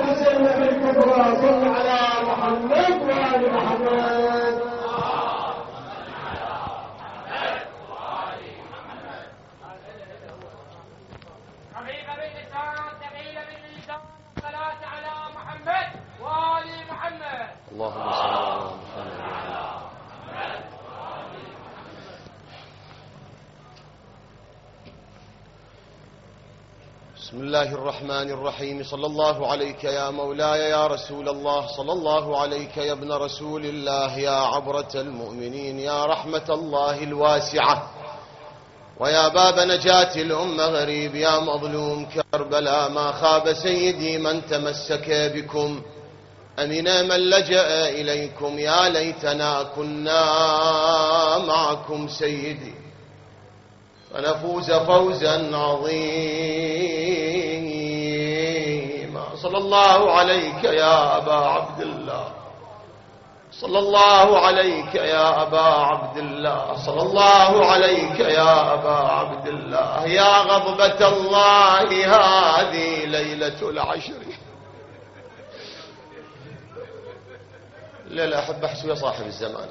الحسين بالكبرى صل على محمد وآل محمد. اللهم صل على محمد. بسم الله الرحمن الرحيم. صلى الله عليك يا مولاي يا رسول الله، صلى الله عليك يا ابن رسول الله، يا عبرة المؤمنين، يا رحمة الله الواسعة، ويا باب نجاة الأمة غريب، يا مظلوم كربلاء. ما خاب سيدي من تمسك بكم، أمنا من لجأ إليكم. يا ليتنا كنا معكم سيدي فنفوز فوزا عظيما. صلى الله عليك يا أبا عبد الله، صلى الله عليك يا أبا عبد الله، صلى الله عليك يا أبا عبد الله. يا غضبة الله هذه ليلة العشر. لا أحب أحسو يا صاحب الزمان.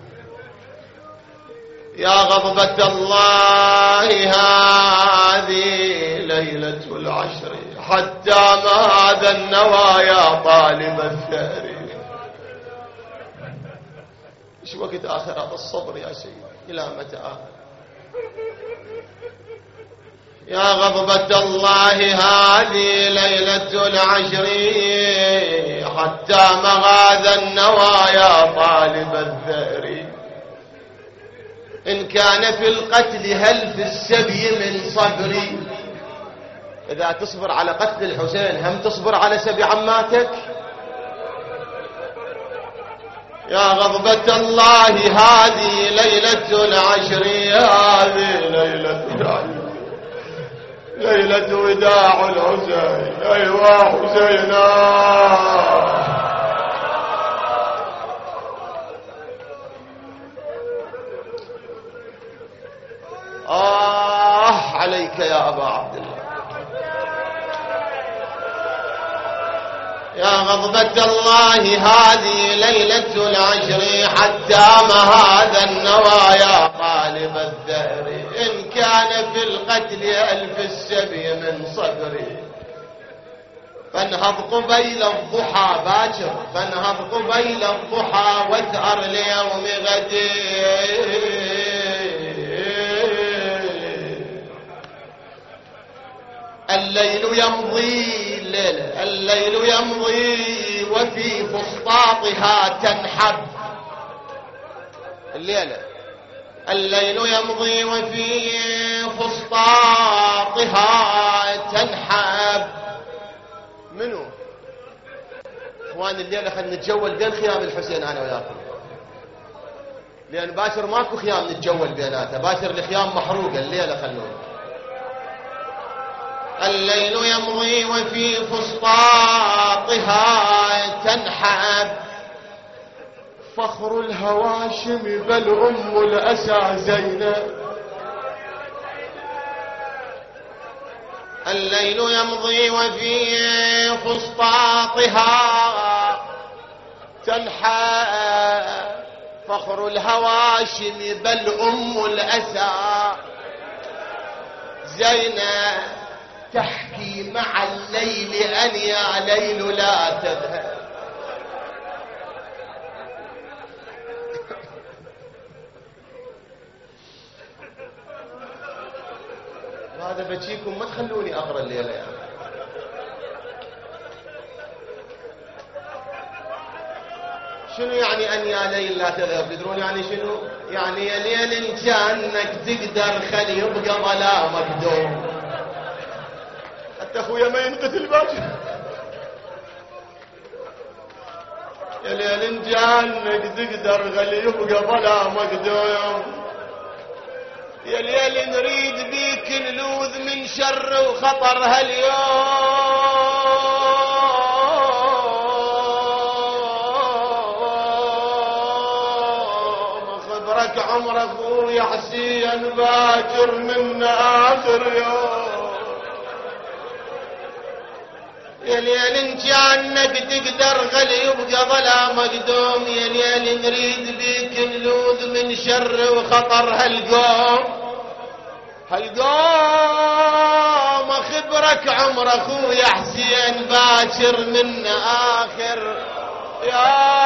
يا غضبة الله هذه ليلة العشر، حتى ما هذا النوايا طالب الثأر. ايش وقت آخرة الصبر يا سيدي؟ إلى متى آخر؟ يا غضبة الله هذه ليلة العشر، حتى مغاذ النوايا طالب الثأر. إن كان في القتل هل في السبي من صبري؟ إذا تصبر على قتل الحسين هم تصبر على سبي عماتك؟ يا غضبة الله هذه ليلة العشر، هذه ليلة العشر، ليلة وداع الحسين. أيوا حسينا. عليك يا أبا عبد الله. يا غضبة الله هذه ليلة العشر، حتى ما هذا النوايا طالب الثأر. إن كان في القتل ألف السبي من صبري، فانهض قبيل الضحى باكر، فانهض قبيل الضحى واثأر ليوم غدير. الليل يمضي، الليل يمضي وفي فسطاطها تنحب. الليلة الليل يمضي وفي فسطاطها تنحب. منو اخوان الليلة خلنا نتجول بين خيام الحسين انا وياكم، لان باكر ماكو خيام نتجول بيناتها، باكر الخيام محروقة. الليلة خلونا. الليل يمضي وفي فسطاطها تنحب، فخر الهواشم بل أم الأسى زينب. الليل يمضي وفي فسطاطها تنحب، فخر الهواشم بل أم الأسى زينب. تحكي مع الليل أن يا ليل لا تذهب. هذا بجيكم ما تخلوني أقرأ الليلة يعني. شنو يعني أن يا ليل لا تذهب؟ تدرون يعني شنو؟ يعني يا ليل إن كانك تقدر خلي يبقى ظلامك دوم. حتى أخويا ما ينقتل باكر. يا ليل إن كانك تقدر خلي يبقى ظلامك دوم. يا ليل نريد بيك نلوذ من شر وخطر هاليوم. خبرك عمر اخويا حسين باكر من اخر يوم. يا ليل ان كانك تقدر خلي يبقى ظلا مقدوم، يا ليل نريد بيك نلوذ من شر وخطر هالقوم خبرك عمر اخويا حسين باكر من اخر يا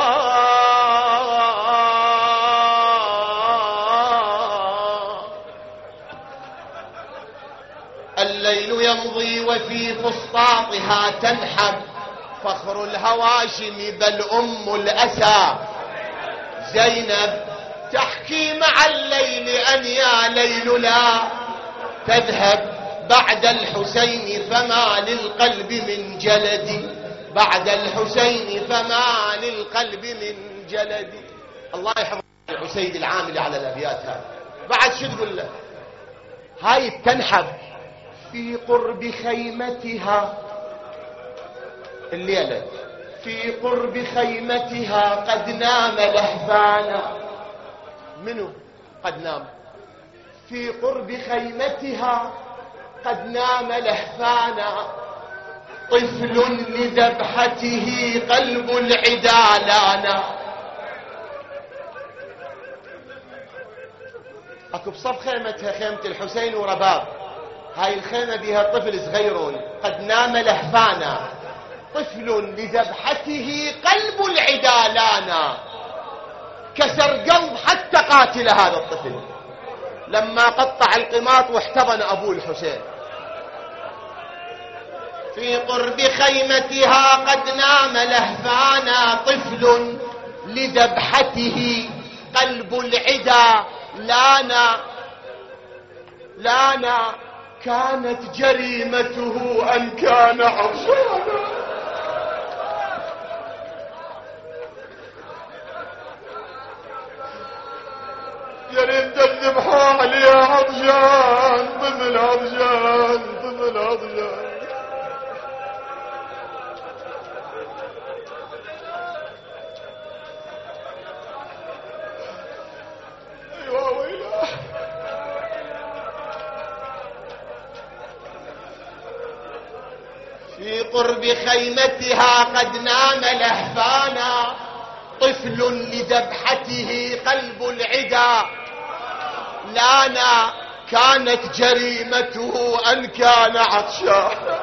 الليل يمضي وفي فسطاطها تنحب فخر الهواشم بل ام الاسى زينب تحكي مع الليل ان يا ليل لا تذهب بعد الحسين فما للقلب من جلدي، بعد الحسين فما للقلب من جلدي. الله يحفظ الحسين العامل على الابيات هاي. بعد شو تقول له؟ هاي تنحب في قرب خيمتها الليلة، في قرب خيمتها قد نام لهفانا. منو قد نام؟ في قرب خيمتها قد نام لهفانا طفل لذبحته قلب العدا لانا. اكو بصف خيمتها خيمة الحسين ورباب، هاي الخيمة بها طفل صغير قد نام لهفانا طفل لذبحته قلب العدا لانا. كسر قلب حتى قاتل هذا الطفل لما قطع القماط واحتضن ابوه الحسين. في قرب خيمتها قد نام لهفانا طفل لذبحته قلب العدا لانا. لانا كانت جريمته ان كان عطشانا. يا ريت تذبحوا علي يا عطشان طفل عطشان طفل عطشان. ايوه ويله. في قرب خيمتها قد نام لهفانا طفل لذبحته قلب العدا لانا. كانت جريمته ان كان عطشانا.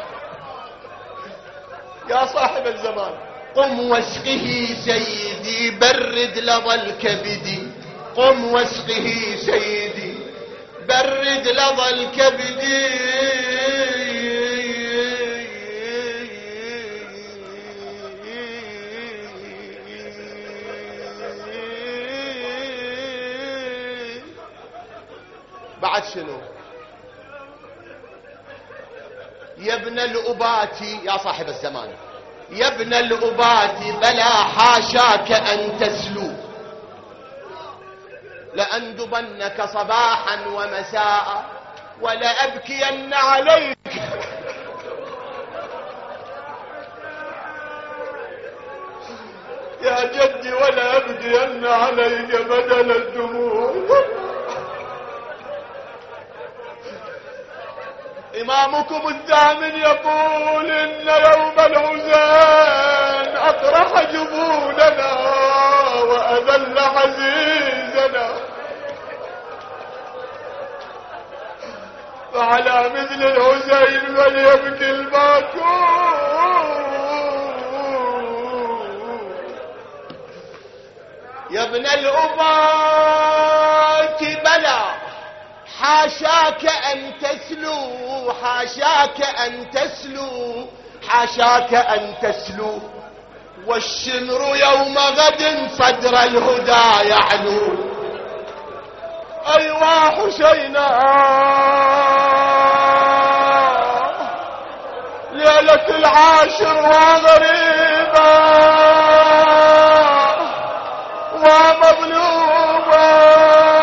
يا صاحب الزمان قم واسقه سيدي برد لظى الكبد، قم واسقه سيدي برد لظى الكبد. بعد شنو؟ يا ابن الأبات يا صاحب الزمان، يا ابن الأبات بلا حاشاك أن تسلو، لأندبنك صباحا ومساء ولأبكين عليك. يا جدي ولا أبكين عليك بدل الدموع. إمامكم الثامن يقول إن يوم الحزين أطرح جبوننا وأذل عزيزنا، فعلى مثل الحسين فليبكي الباكون. يا ابن الأبات بلى حاشاك أن تسلو، حاشاك أن تسلو، حاشاك أن تسلو، والشمر يوم غد صدر الهدى يعلو. أيوا حسينا ليلة العاشر وغريبة ومظلومة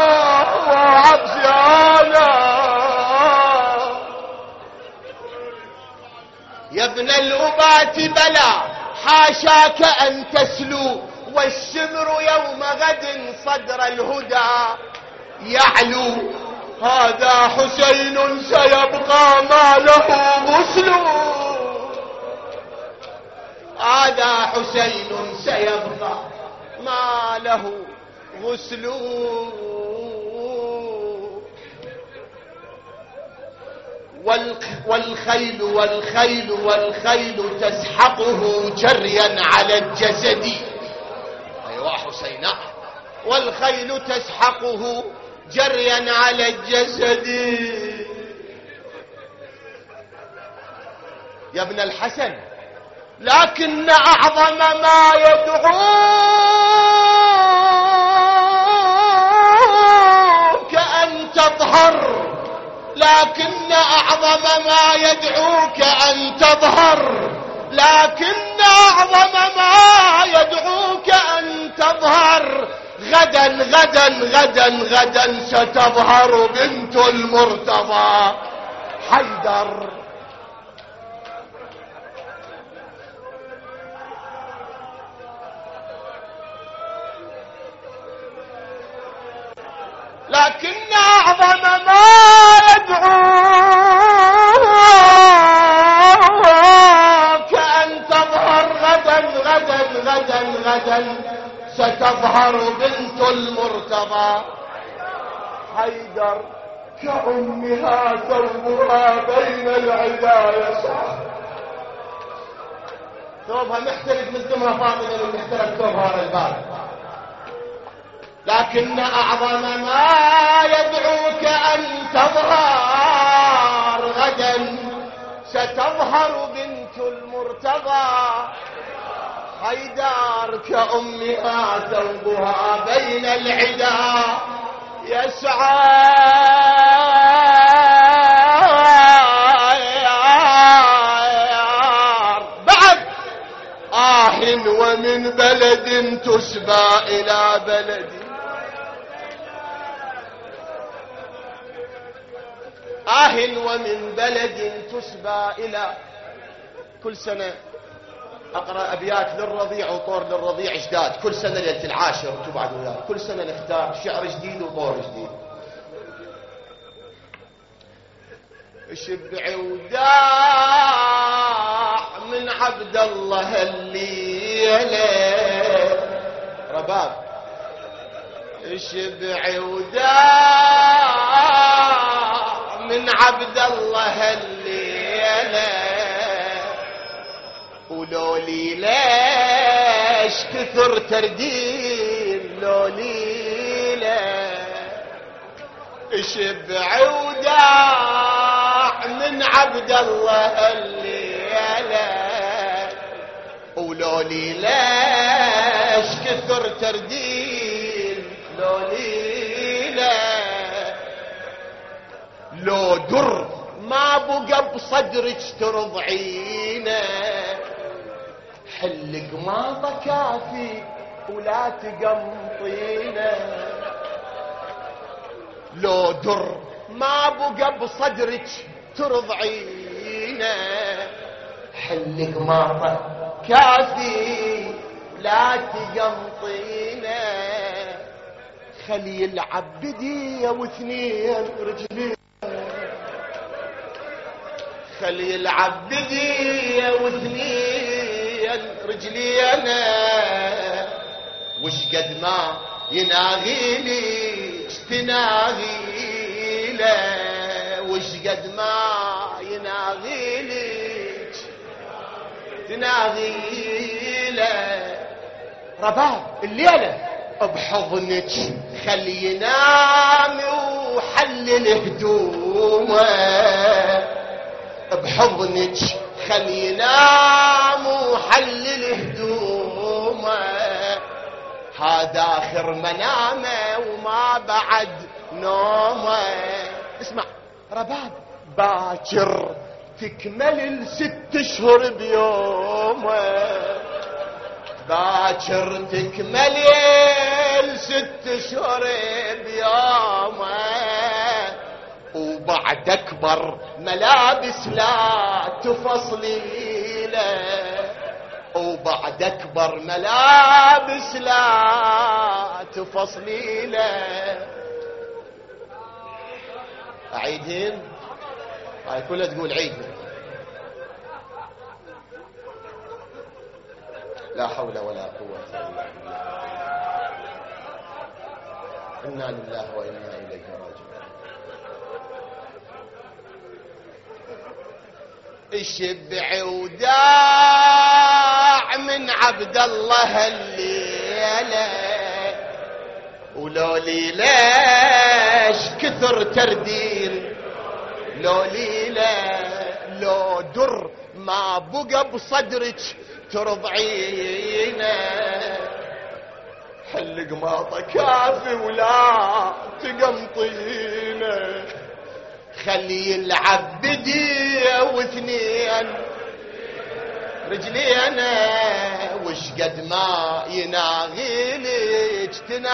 يا ابن الأبات بلى حاشاك أن تسلو، والشمر يوم غد صدر الهدى يعلو. هذا حسين سيبقى ما له غسل، غدا حسين سيبقى ما له غسل والخيل والخيل والخيل تسحقه جريا على الجسد. أيوة حسين. والخيل تسحقه جريا على الجسد. يا ابن الحسن لكن أعظم ما يدعوك أن تظهر، لكن أعظم ما يدعوك أن تظهر، لكن أعظم ما يدعوك أن تظهر. غدا غدا غدا غدا ستظهر بنت المرتضى حيدر. لكن أعظم ما يدعوك أن تظهر غدا غدا غدا غدا ستظهر بنت المرتضى حيدر. كأمها ثوبها بين العدا يسعى. ثوبها محترق من دمها فاطمة من محترق ثوبها على الباب. لكن أعظم ما يدعوك أن تظهر غدا ستظهر بنت المرتضى حيدر. كأمها ثوبها بين العدا يسعى. بعد ومن بلد تسبى إلى بلد. ومن بلد تسبى إلى. كل سنة أقرأ أبيات للرضيع وطور للرضيع جداد. كل سنة ليلة العاشر وتبعد وياه. كل سنة نختار شعر جديد وطور جديد. شبع وداع من عبد الله الليلة رباب. شبع وداع من عبد الله الليلة. ولولي ليش كثر تردين لولي ليش. شبع وداع من عبد الله الليلة. ولولي ليش كثر تردين لولي ليش. لو در ما بقى بصدرك ترضعينا. حلق ما كافي ولا تقمطينا. لو در ما بقى بصدرك ترضعينا. حلق ما كافي لا تقمطينا. خلي يلعب بدي واثنين رجلين. خلي يلعب بدي واثنين رجلينا. وش قد ما يناغيلي تناغيله. وش قد ما يناغيلي تناغيله. رباب الليلة بحضنك خلي ينام وحلل هدومه. بحضنك خلي ينام وحلل هدومه. هذا آخر منامه وما بعد نومه. اسمع رباب. باكر تكمل ال6 اشهر بيومه. باكر تكمل ال6 اشهر بيومه. وبعد اكبر ملابس لا تفصلي له. وبعد اكبر ملابس لا تفصلي له. اعيدهن هاي كلها تقول عيدنا. لا حول ولا قوة إلا بالله. إنا لله وإنا إليه راجعون. الشبع وداع من عبد الله الليلة، ولولي ليش كثر تردين، لولي لو در ما بقى بصدرك ترضعينا، حل قماطة كافي ولا تقمطينا، خلي يلعب بديه واثنين رجلينا، وش قد ما يناغيلك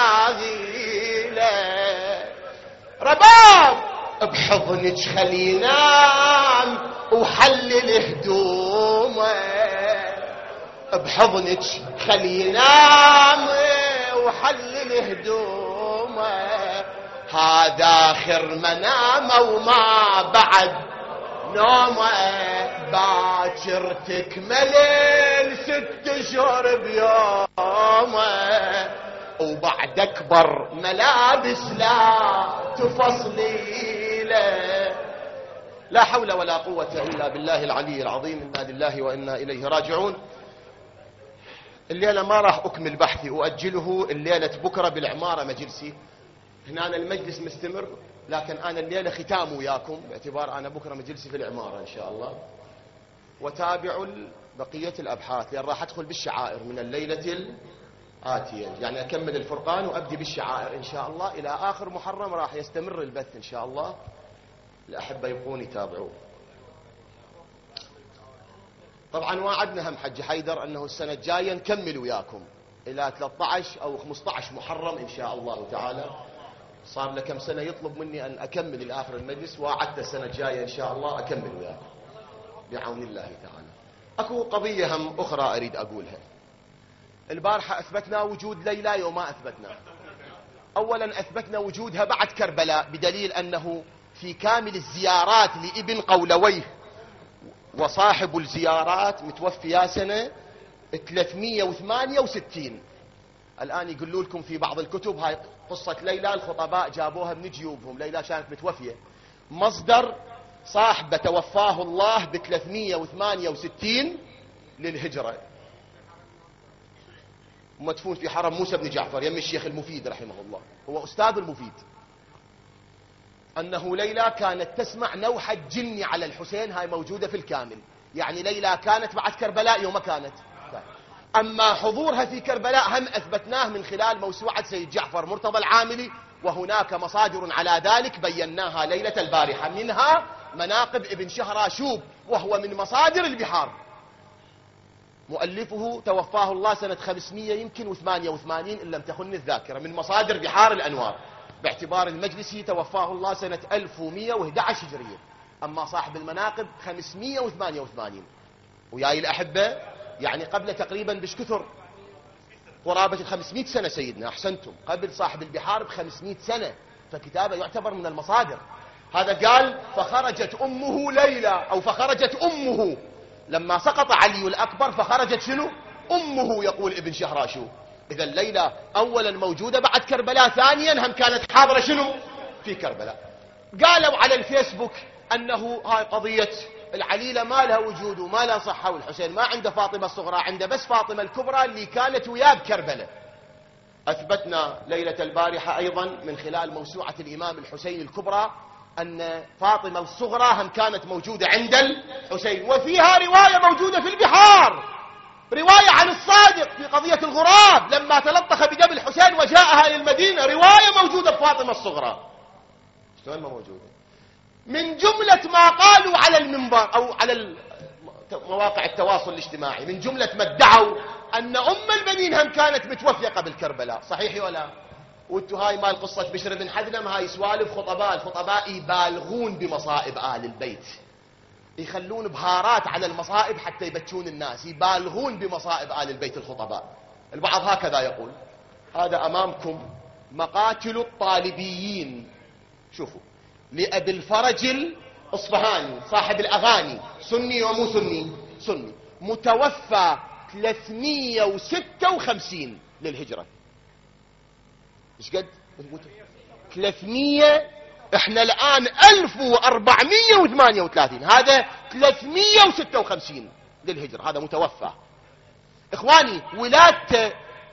تناغيله، رباب بحضنك خلي ينام وحلل هدومه، بحضنك خلي ينام وحلل هدومه، هذا آخر منامه وما بعد نومه، باكر تكمل 6 أشهر بيومه، وبعد أكبر ملابس لا تفصلي له. لا حول ولا قوة إلا بالله العلي العظيم. إنا لله وإنا إليه راجعون. الليلة ما راح أكمل بحثي، أؤجله الليلة بكرة بالعمارة مجلسي، هنا المجلس مستمر، لكن أنا الليلة ختام وياكم باعتبار أنا بكرة مجلسي في العمارة إن شاء الله، وتابعوا بقية الأبحاث، لأن راح أدخل بالشعائر من الليلة الآتية، يعني أكمل الفرقان وأبدي بالشعائر إن شاء الله إلى آخر محرم، راح يستمر البث إن شاء الله. الأحبة يبقون يتابعوا. طبعا وعدنا هم حج حيدر أنه السنة الجاية نكمل وياكم إلى 13 أو 15 محرم إن شاء الله تعالى. صار له كم سنة يطلب مني أن أكمل إلى آخر المجلس، وعدت السنة الجاية إن شاء الله أكمل وياكم بعون الله تعالى. أكو قضية هم أخرى أريد أقولها. البارحة أثبتنا وجود ليلى يوم ما أثبتنا. أولا أثبتنا وجودها بعد كربلاء، بدليل أنه في كامل الزيارات لابن قولويه، وصاحب الزيارات متوفي سنة 368. الآن يقولوا لكم في بعض الكتب هاي قصة ليلى الخطباء جابوها من جيوبهم، ليلى كانت متوفية. مصدر صاحبه توفاه الله ب 368 للهجرة، مدفون في حرم موسى بن جعفر يم الشيخ المفيد رحمه الله، هو أستاذ المفيد، أنه ليلى كانت تسمع نوحة جني على الحسين، هاي موجودة في الكامل، يعني ليلى كانت بعد كربلاء يوم كانت. أما حضورها في كربلاء هم أثبتناه من خلال موسوعة سيد جعفر مرتضى العاملي، وهناك مصادر على ذلك بيناها ليلة البارحة، منها مناقب ابن شهراشوب، وهو من مصادر البحار، مؤلفه توفاه الله سنة 500 يمكن و88 إن لم تخن الذاكرة، من مصادر بحار الأنوار، باعتبار المجلسي توفاه الله سنة 1111 هجرية، أما صاحب المناقب 588. وياي الأحبة يعني قبل تقريبا بش كثر قرابة 500 سنة سيدنا، أحسنتم، قبل صاحب البحار ب500 سنة، فكتابه يعتبر من المصادر. هذا قال فخرجت أمه ليلى، أو فخرجت أمه لما سقط علي الأكبر، فخرجت شنو؟ أمه، يقول ابن شهراشوب. إذا ليلى أولا موجودة بعد كربلاء، ثانيا هم كانت حاضرة شنو؟ في كربلاء. قالوا على الفيسبوك أنه هاي قضية العليلة ما لها وجود وما لها صحة، والحسين ما عنده فاطمة الصغرى، عنده بس فاطمة الكبرى اللي كانت وياه بكربلاء. أثبتنا ليلة البارحة أيضا من خلال موسوعة الإمام الحسين الكبرى أن فاطمة الصغرى هم كانت موجودة عند الحسين، وفيها رواية موجودة في البحار، رواية عن الصادق في قضية الغراب لما تلطخ بدم الحسين وجاءها للمدينة، رواية موجودة بفاطمة الصغرى. شلون ما موجودة؟ من جملة ما قالوا على المنبر أو على مواقع التواصل الاجتماعي، من جملة ما ادعوا أن أم البنين هم كانت متوفية قبل كربلاء، صحيح ولا؟ وانتو هاي مال قصة بشر بن حذنم هاي سوالف خطباء، الخطباء يبالغون بمصائب آل البيت، يخلون بهارات على المصائب حتى يبتشون الناس، يبالغون بمصائب آل البيت الخطباء. البعض هكذا يقول. هذا أمامكم مقاتل الطالبيين، شوفوا، لأبي الفرج الأصفهاني صاحب الأغاني، سني ومو سني؟ سني، متوفى 356 للهجرة. ايش قد 300؟ احنا الآن 1438، هذا 356 للهجرة، هذا متوفى. اخواني ولادته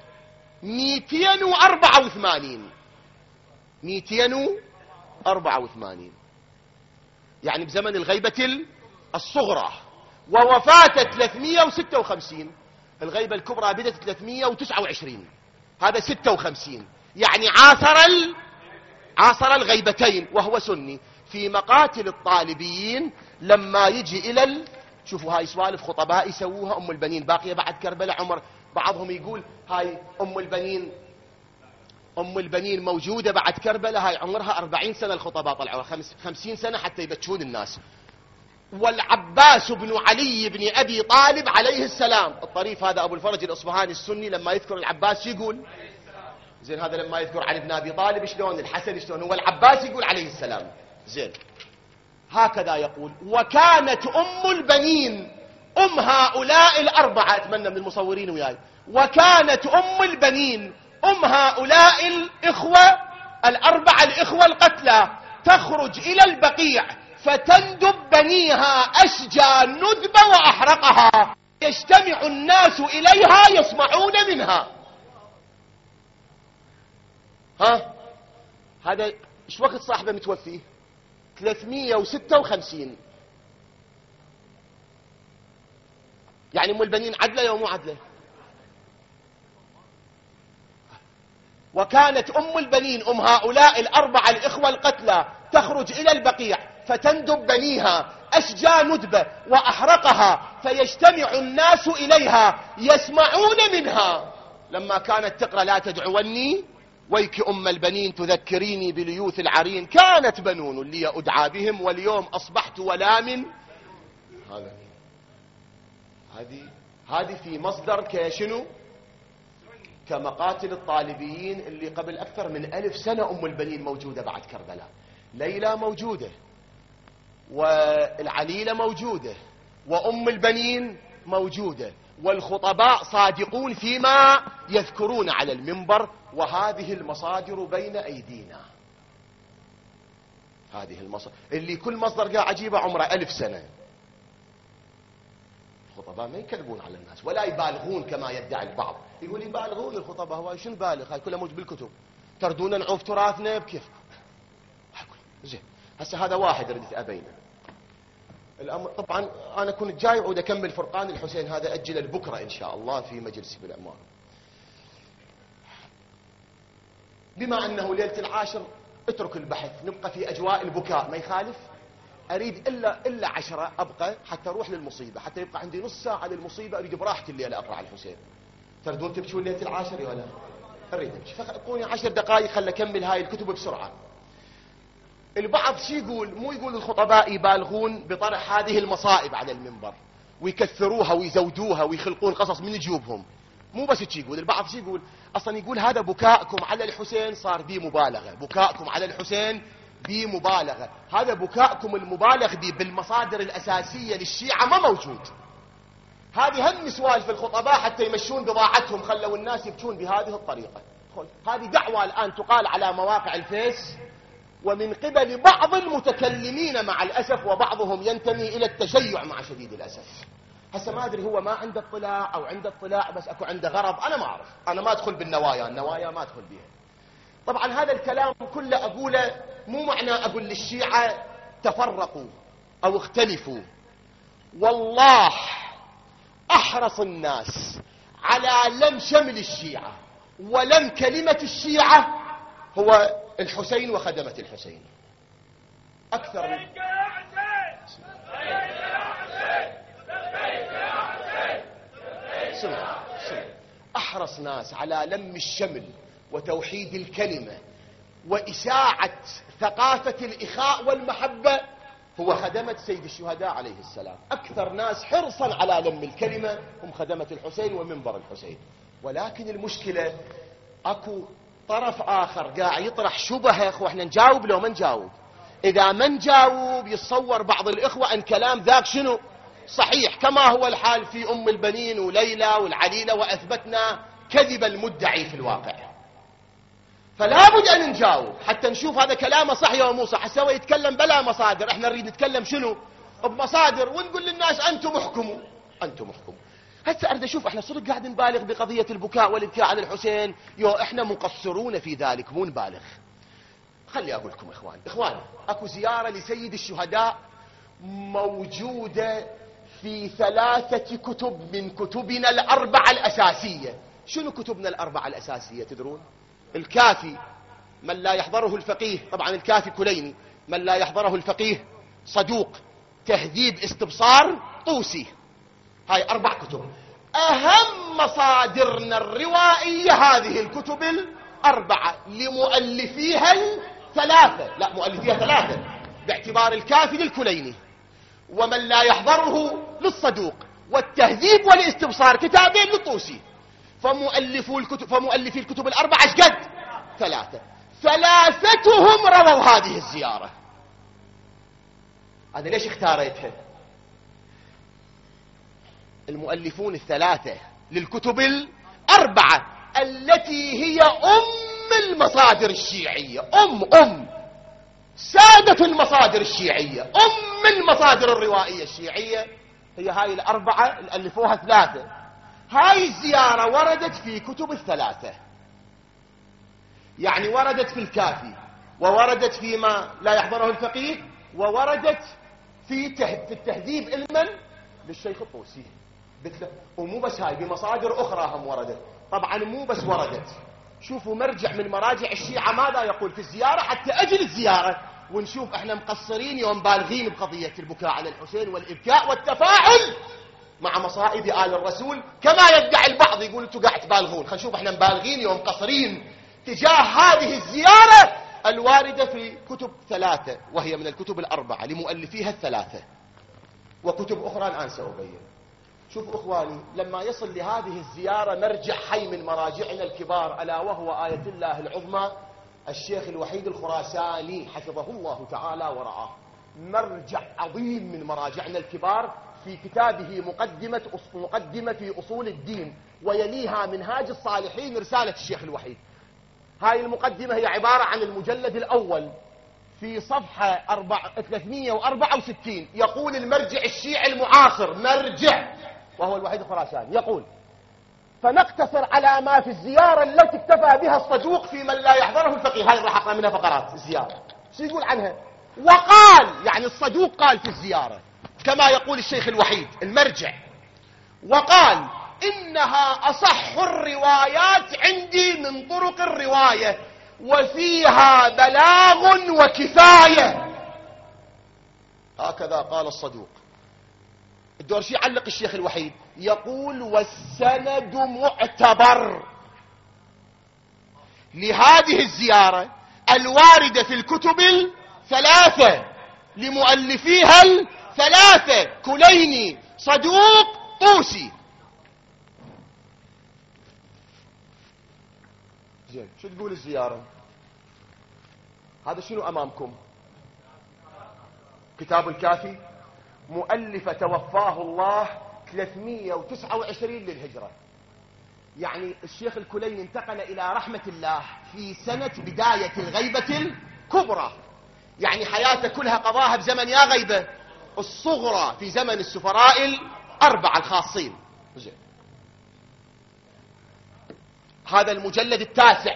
284 يعني بزمن الغيبة الصغرى، ووفاته 356. الغيبة الكبرى بدت 329، هذا 56، يعني عاصر الغيبتين، وهو سني. في مقاتل الطالبيين لما يجي إلى شوفوا هاي سوالف خطباء يسووها، أم البنين باقية بعد كربلاء عمر، بعضهم يقول هاي أم البنين موجودة بعد كربلاء، هاي عمرها 40 سنة، الخطباء طلعوا 50 سنة حتى يبتشون الناس. والعباس بن علي بن أبي طالب عليه السلام، الطريف هذا أبو الفرج الأصبهاني السني لما يذكر العباس يقول زين، هذا لما يذكر علي بن أبي طالب شلون، الحسن شلون، هو العباس يقول عليه السلام زين. هكذا يقول: وكانت أم البنين أم هؤلاء الأربعة، أتمنى من المصورين وياي، وكانت أم البنين أم هؤلاء الأربعة الإخوة القتلى، تخرج إلى البقيع فتندب بنيها أشجى ندبة وأحرقها، يجتمع الناس إليها يصمعون منها. هذا ايش وقت صاحبه متوفي؟ 356. يعني ام البنين عدله يوم مو عدله. وكانت ام البنين ام هؤلاء الاربعه الاخوه القتلى تخرج الى البقيع فتندب بنيها اشجى ندبه واحرقها، فيجتمع الناس اليها يسمعون منها. لما كانت تقرا لا تدعوني ويك أم البنين تذكريني بليوث العرين، كانت بنون لي أدعى بهم واليوم أصبحت ولا من هذه في مصدر كشنو، كمقاتل الطالبيين اللي قبل أكثر من 1000 سنة. أم البنين موجودة بعد كربلاء، ليلى موجودة، والعليلة موجودة، وأم البنين موجودة، والخطباء صادقون فيما يذكرون على المنبر، وهذه المصادر بين أيدينا. هذه المصادر اللي كل مصدر قاعد عجيبة عمره 1000 سنة. الخطباء ما يكذبون على الناس ولا يبالغون كما يدعي البعض، يقول يبالغون الخطباء، هو شنو بالغ؟ هاي كلها موجود بالكتب، تردون نعوف تراثنا بكيفكم. زين هسه هذا واحد ردت أبينا. الأمر طبعا أنا كنت جاي وعود أكمل فرقان الحسين، هذا أجل لبكرة إن شاء الله في مجلس بالأعمار. بما أنه ليلة العاشر اترك البحث، نبقى في أجواء البكاء، ما يخالف. أريد إلا 10 أبقى حتى أروح للمصيبة، حتى يبقى عندي نص ساعة للمصيبة، أريد براحتي الليلة أقرأ على الحسين. تردون تبكون ليلة العاشر ولا؟ أريد أمشي، فأعطوني 10 دقائق خل أكمل هاي الكتب بسرعة. البعض شي يقول، مو يقول الخطباء يبالغون بطرح هذه المصائب على المنبر ويكثروها ويزودوها ويخلقون قصص من جيوبهم، مو بس شي يقول. البعض شي يقول اصلا، يقول هذا بكاءكم على الحسين صار بيه مبالغه، بكاءكم على الحسين بيه مبالغه، هذا بكاءكم المبالغ به بالمصادر الاساسيه للشيعه ما موجود. هذه هم سوالف الخطباء حتى يمشون بضاعتهم، خلوا الناس يبكون بهذه الطريقه. هذه دعوه الان تقال على مواقع الفيس ومن قبل بعض المتكلمين مع الأسف، وبعضهم ينتمي إلى التشيع مع شديد الأسف. هسه ما أدري هو ما عنده اطلاع أو عنده اطلاع بس أكو عنده غرض، أنا ما أعرف، أنا ما أدخل بالنوايا، النوايا ما أدخل بها. طبعا هذا الكلام كله أقوله مو معنى أقول للشيعة تفرقوا أو اختلفوا. والله أحرص الناس على لم شمل الشيعة ولم كلمة الشيعة هو الحسين وخدمة الحسين أكثر من أحرص ناس على لم الشمل وتوحيد الكلمة وإشاعة ثقافة الإخاء والمحبة هو خدمة سيد الشهداء عليه السلام. أكثر ناس حرصا على لم الكلمة هم خدمة الحسين ومنبر الحسين. ولكن المشكلة أكو طرف آخر قاعد يطرح شبهة. أخوة احنا نجاوب لو ما نجاوب؟ إذا ما نجاوب يتصور بعض الإخوة أن كلام ذاك شنو صحيح كما هو الحال في أم البنين وليلى والعليلة، وأثبتنا كذب المدعي في الواقع. فلا بد أن نجاوب حتى نشوف هذا كلامه صحيح أو مو صح. هسه يتكلم بلا مصادر، احنا نريد نتكلم شنو بمصادر ونقول للناس أنتم احكموا، أنتم احكموا. هسه أريد أشوف احنا صدق قاعد نبالغ بقضية البكاء والإبكاء على الحسين، احنا مقصرون في ذلك مو نبالغ. خلي أقول لكم إخوان أكو زيارة لسيد الشهداء موجودة في 3 كتب من كتبنا ال4 الأساسية. شنو كتبنا ال4 الأساسية تدرون؟ الكافي من لا يحضره الفقيه، طبعا الكافي كليني، من لا يحضره الفقيه صدوق، تهذيب استبصار طوسي. هاي 4 كتب. أهم مصادرنا الروائية هذه الكتب ال4 لمؤلفيها 3، لا مؤلفيها 3 باعتبار الكافي للكليني، ومن لا يحضره للصدوق، والتهذيب والاستبصار كتابين للطوسي. فمؤلفي الكتب ال4 ايش قد؟ 3. 3 رووا هذه الزيارة. أنا ليش اختاريتها؟ المؤلفون ال3 للكتب ال4 التي هي المصادر الشيعية، سادة المصادر الشيعية، المصادر الروائية الشيعية، هي هاي ال4 اللي ألفوها 3. هاي الزيارة وردت في كتب ال3، يعني وردت في الكافي، ووردت فيما لا يحضره الفقيه، ووردت في التهذيب علما للشيخ الطوسي. ومو بس هاي، بمصادر أخرى هم وردت. طبعا مو بس وردت، شوفوا مرجع من مراجع الشيعة ماذا يقول في الزيارة حتى أجل الزيارة، ونشوف احنا مقصرين يوم بالغين بقضية البكاء على الحسين والإبكاء والتفاعل مع مصائب آل الرسول كما يدعي البعض، يقول انتوا قاعد تبالغون. خلينا نشوف احنا مبالغين يوم قصرين تجاه هذه الزيارة الواردة في كتب 3، وهي من الكتب ال4 لمؤلفيها 3، وكتب أخرى الآن سأبين. شوفوا إخواني، لما يصل لهذه الزيارة مرجع حي من مراجعنا الكبار، ألا وهو آية الله العظمى الشيخ الوحيد الخراساني حفظه الله تعالى ورعاه، مرجع عظيم من مراجعنا الكبار في كتابه مقدمة في أصول الدين، ويليها منهاج الصالحين رسالة الشيخ الوحيد. هاي المقدمة هي عبارة عن المجلد الأول في صفحة 364. يقول المرجع الشيعي المعاصر، مرجع وهو الوحيد الخراساني، يقول: فنقتصر على ما في الزيارة التي اكتفى بها الصدوق في من لا يحضره الفقيه. هاي راح أقرأ منها فقرات الزيارة. شو يقول عنها؟ وقال، يعني الصدوق قال في الزيارة كما يقول الشيخ الوحيد المرجع، وقال: إنها أصح الروايات عندي من طرق الرواية، وفيها بلاغ وكفاية. هكذا قال الصدوق. الدورشي علق الشيخ الوحيد يقول: والسند معتبر لهذه الزيارة الواردة في الكتب ال3 لمؤلفيها ال3 كليني صدوق طوسي. زين، شو تقول الزيارة؟ هذا شنو أمامكم؟ كتاب الكافي، مؤلفة توفاه الله 329 للهجرة. يعني الشيخ الكليني انتقل إلى رحمة الله في سنة بداية الغيبة الكبرى، يعني حياته كلها قضاها بزمن يا غيبة الصغرى في زمن السفراء ال4 الخاصين. زين، هذا المجلد التاسع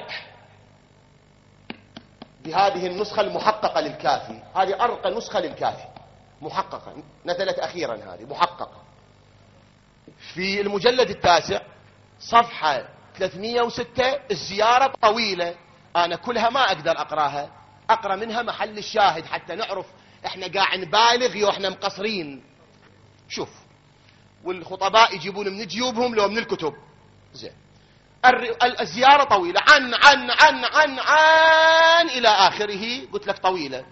بهذه النسخة المحققة للكافي، هذه أرقى نسخة للكافي محققة، نزلت أخيرا، هذه محققة. في المجلد التاسع صفحة 306 الزيارة طويلة، أنا كلها ما أقدر أقراها، أقرأ منها محل الشاهد حتى نعرف إحنا قاعد نبالغ يو إحنا مقصرين. شوف، والخطباء يجيبون من جيوبهم لو من الكتب. زين، الزيارة طويلة، عن عن عن عن عن إلى آخره، قلت لك طويلة.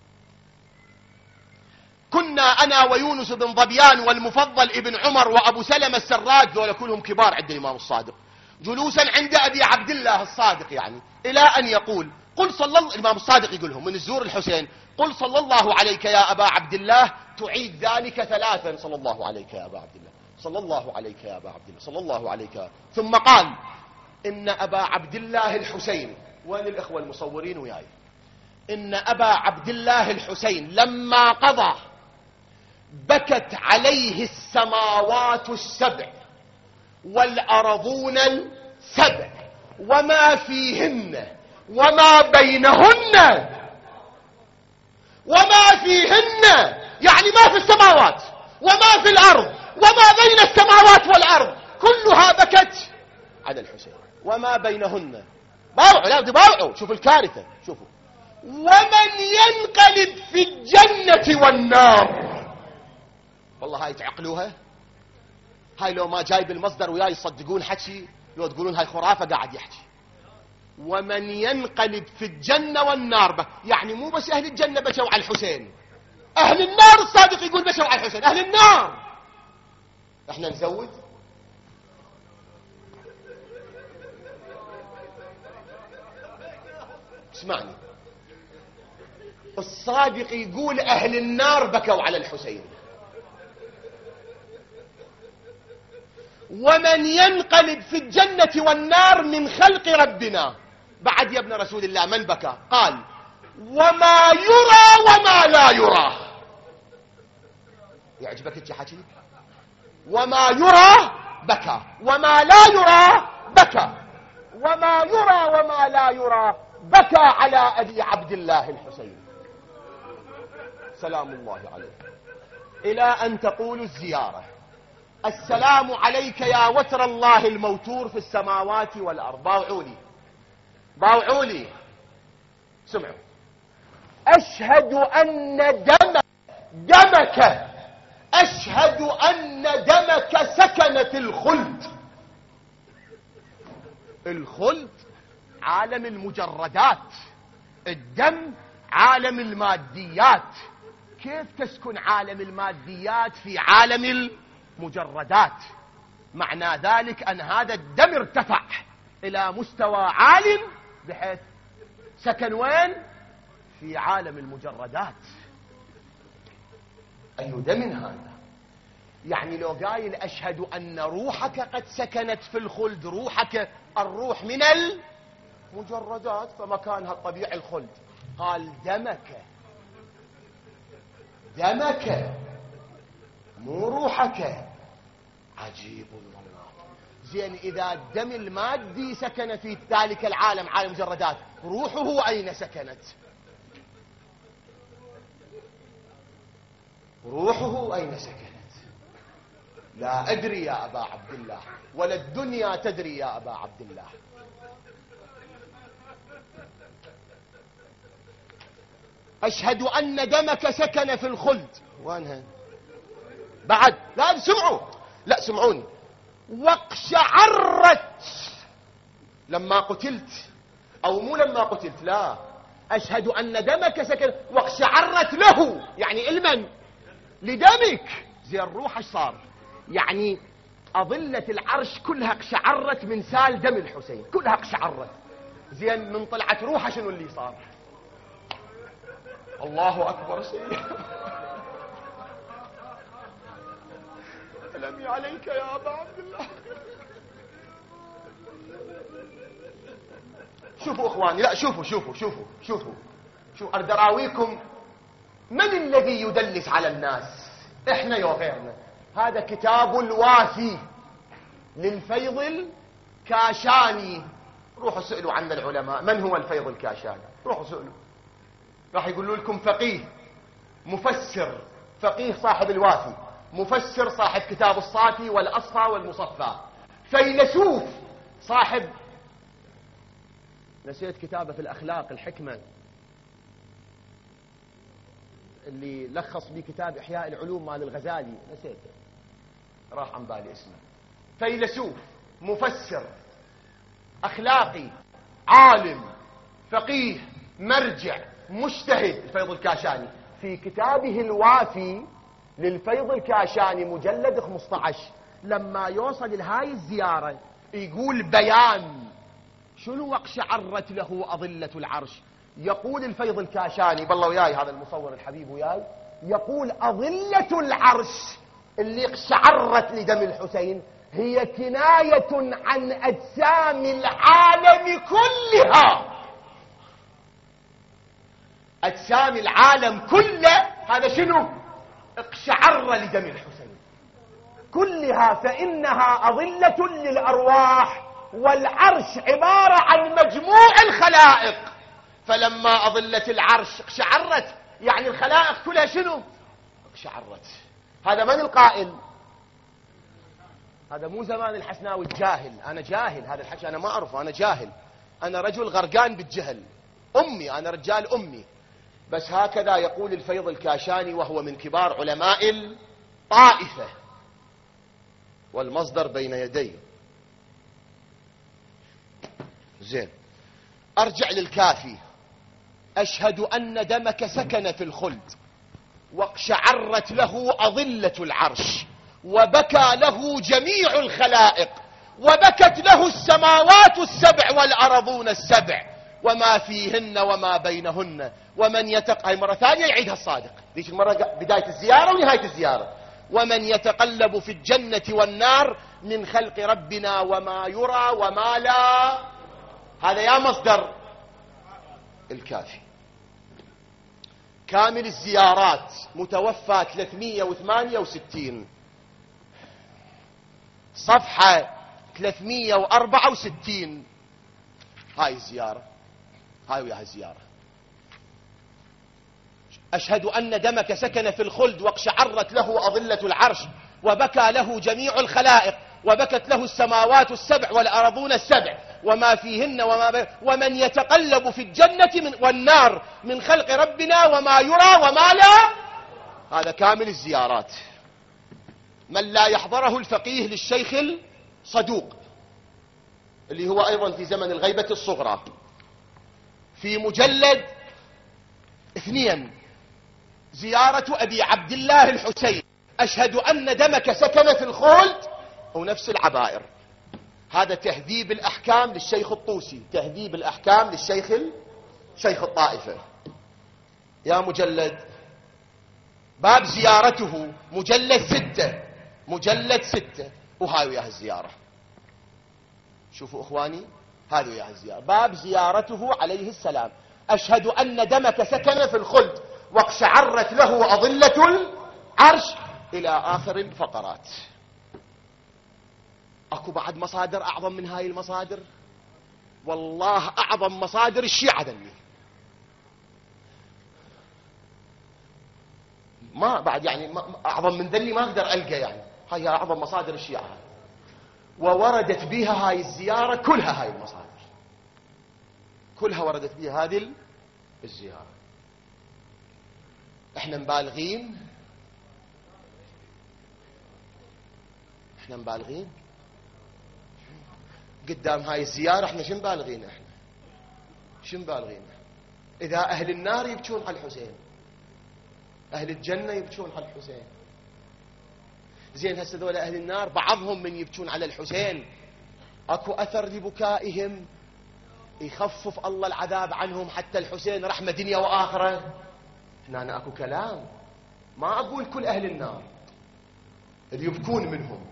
كنا أنا ويونس بن ظبيان والمفضل ابن عمر وأبو سلمة السراج، ذولا كلهم كبار عند الإمام الصادق، جلوسا عند أبي عبد الله الصادق، يعني إلى أن يقول: قل صلى الله، الإمام الصادق يقولهم من الزور الحسين، قل صلى الله عليك يا أبا عبد الله، تعيد ذلك 3، صلى الله عليك يا أبا عبد الله، صلى الله عليك يا أبا عبد الله، صلى الله عليك. ثم قال إن أبا عبد الله الحسين، وين الإخوة المصورين وياي، إن أبا عبد الله الحسين لما قضى بكت عليه السماوات السبع والأرضون السبع وما فيهن وما بينهن، وما فيهن يعني ما في السماوات وما في الأرض وما بين السماوات والأرض، كلها بكت على الحسين. وما بينهن، باوعوا، لا باوعوا، شوفوا الكارثة، شوفوا. ومن ينقلب في الجنة والنار، والله هاي تعقلوها، هاي لو ما جايب المصدر وياي يصدقون حكي، لو تقولون هاي خرافة قاعد يحكي. ومن ينقلب في الجنة والنار، يعني مو بس أهل الجنة بشوا على الحسين، أهل النار الصادق يقول بشوا على الحسين، أهل النار. احنا نزود، اسمعني، الصادق يقول أهل النار بكوا على الحسين. ومن ينقلب في الجنة والنار من خلق ربنا، بعد يا ابن رسول الله من بكى؟ قال وما يرى وما لا يرى. يعجبك الحكي؟ وما يرى بكى، وما لا يرى بكى، وما يرى وما لا يرى بكى على أبي عبد الله الحسين سلام الله عليه، إلى أن تقول الزيارة السلام عليك يا وتر الله الموتور في السماوات والأرض. باوعوا لي سمعوا. أشهد أن دمك أشهد أن دمك سكنت الخلد. الخلد عالم المجردات، الدم عالم الماديات، كيف تسكن عالم الماديات في عالم المجردات؟ معنى ذلك أن هذا الدم ارتفع إلى مستوى عالٍ بحيث سكن وين؟ في عالم المجردات. أي دم هذا؟ يعني لو قايل أشهد أن روحك قد سكنت في الخلد، روحك الروح من المجردات فمكانها الطبيعي الخلد، قال دمك مو روحك. عجيب والله. زين إذا الدم المادي سكن في ذلك العالم عالم المجردات، روحه أين سكنت؟ روحه أين سكنت؟ لا أدري يا أبا عبد الله، ولا الدنيا تدري يا أبا عبد الله. أشهد أن دمك سكن في الخلد، وانها بعد لا سمعوا، لا سمعوني. واقشعرت لما قتلت، أو مو لما قتلت، لا، أشهد أن دمك سكن واقشعرت له، يعني المن لدمك. زين الروح ايش صار؟ يعني أظلة العرش كلها اقشعرت من سال دم الحسين، كلها اقشعرت. زين من طلعت روحه شنو اللي صار؟ الله أكبر شيء. سلامي عليك يا أبا عبد الله. شوفوا إخواني، لا شوفوا أريد أراويكم من الذي يدلس على الناس، إحنا يا غيرنا. هذا كتاب الوافي للفيض الكاشاني، روحوا سألوا عن العلماء من هو الفيض الكاشاني، روحوا سألوا، راح يقولوا لكم فقيه مفسر، فقيه صاحب الوافي، مفسر صاحب كتاب الصافي والأصفى والمصفى، فيلسوف صاحب، نسيت كتابه في الأخلاق الحكمة اللي لخص به كتاب إحياء العلوم مال الغزالي، نسيته راح عن بالي اسمه. فيلسوف مفسر أخلاقي عالم فقيه مرجع مجتهد، الفيض الكاشاني في كتابه الوافي للفيض الكاشاني مجلد 15 لما يوصل لهاي الزيارة يقول بيان شنو واقشعرت له أظلة العرش؟ يقول الفيض الكاشاني، بالله وياي هذا المصور الحبيب وياي، يقول أظلة العرش اللي اقشعرت لدم الحسين هي كناية عن أجسام العالم كلها. أجسام العالم كله هذا شنو؟ اقشعر لدم الحسين كلها، فإنها أظلة للأرواح، والعرش عبارة عن مجموع الخلائق. فلما أظلت العرش اقشعرت، يعني الخلائق كلها شنو؟ اقشعرت. هذا من القائل؟ هذا مو زمان الحسناوي الجاهل. أنا جاهل، هذا الحكي أنا ما أعرفه، أنا جاهل، أنا رجل غرقان بالجهل، أمي، أنا رجال أمي. بس هكذا يقول الفيض الكاشاني وهو من كبار علماء الطائفة، والمصدر بين يدي. زين، أرجع للكافي. أشهد أن دمك سكن في الخلد واقشعرت له أظلة العرش وبكى له جميع الخلائق وبكت له السماوات السبع والأرضون السبع وما فيهن وما بينهن ومن هاي مرة ثانية يعيدها الصادق، ذيك المرة بداية الزيارة ونهاية الزيارة. ومن يتقلب في الجنة والنار من خلق ربنا وما يرى وما لا. هذا يا مصدر الكافي. كامل الزيارات متوفى 368 صفحة 364. هاي الزيارة، هاي وياها الزيارة. أشهد أن دمك سكن في الخلد واقشعرت له أظلة العرش وبكى له جميع الخلائق وبكت له السماوات السبع والأرضون السبع وما فيهن ومن يتقلب في الجنة والنار من خلق ربنا وما يرى وما لا. هذا كامل الزيارات. من لا يحضره الفقيه للشيخ الصدوق اللي هو أيضا في زمن الغيبة الصغرى، في مجلد 2 زيارة أبي عبد الله الحسين، أشهد أن دمك سكن في الخلد، ونفس العبائر. هذا تهذيب الأحكام للشيخ الطوسي، تهذيب الأحكام للشيخ شيخ الطائفة. يا مجلد باب زيارته مجلد 6، مجلد 6، وهاي وياها الزيارة. شوفوا إخواني، هذه وياها الزيارة، باب زيارته عليه السلام. أشهد أن دمك سكن في الخلد واقشعرت له أظلة العرش إلى آخر الفقرات. أكو بعد مصادر أعظم من هاي المصادر؟ والله أعظم مصادر الشيعة ذني، ما بعد يعني أعظم من ذني ما أقدر ألقى، يعني هاي أعظم مصادر الشيعة، ووردت بها هاي الزيارة كلها، هاي المصادر كلها وردت بها هذه الزيارة. احنا مبالغين، احنا مبالغين قدام هاي الزيارة. احنا شو مبالغين؟ احنا شو مبالغين؟ اذا اهل النار يبكون على الحسين، اهل الجنة يبكون على الحسين. زين هسه ذولا اهل النار بعضهم من يبكون على الحسين اكو اثر لبكائهم يخفف الله العذاب عنهم حتى الحسين رحمة دنيا واخرة. هنا أنا اكو كلام، ما اقول كل اهل النار اللي يبكون منهم